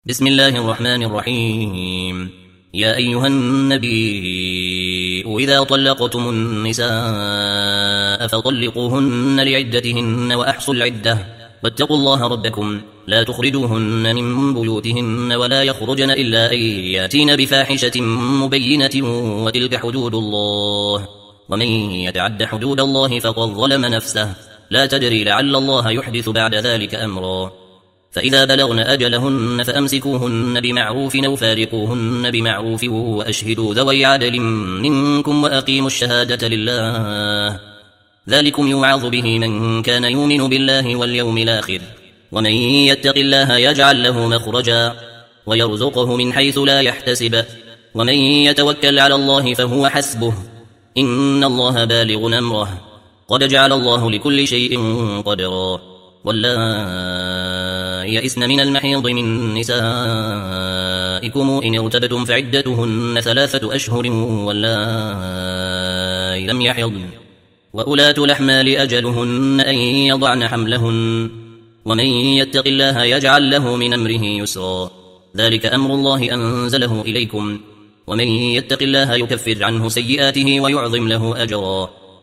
بسم الله الرحمن الرحيم. يا أيها النبي إذا طلقتم النساء فطلقوهن لعدتهن وأحصوا العدة واتقوا الله ربكم لا تخرجوهن من بيوتهن ولا يخرجن إلا أن ياتين بفاحشة مبينة وتلك حدود الله ومن يتعد حدود الله فقد ظلم نفسه لا تدري لعل الله يحدث بعد ذلك أمرا. فإذا بلغن أجلهن فأمسكوهن بمعروف أو فارقوهن بمعروف وأشهدوا ذوي عدل منكم وأقيموا الشهادة لله ذلكم يوعظ به من كان يؤمن بالله واليوم الآخر ومن يتق الله يجعل له مخرجا ويرزقه من حيث لا يحتسب ومن يتوكل على الله فهو حسبه إن الله بالغ أمره قد جعل الله لكل شيء قدرا. واللائي يئسن من المحيض من نسائكم إن ارتبتم فعدتهن 3 أشهر واللائي لم يحضن وأولات الأحمال أجلهن أن يضعن حملهن ومن يتق الله يجعل له من أمره يسرا ذلك أمر الله أنزله إليكم ومن يتق الله يكفر عنه سيئاته ويعظم له أجرا.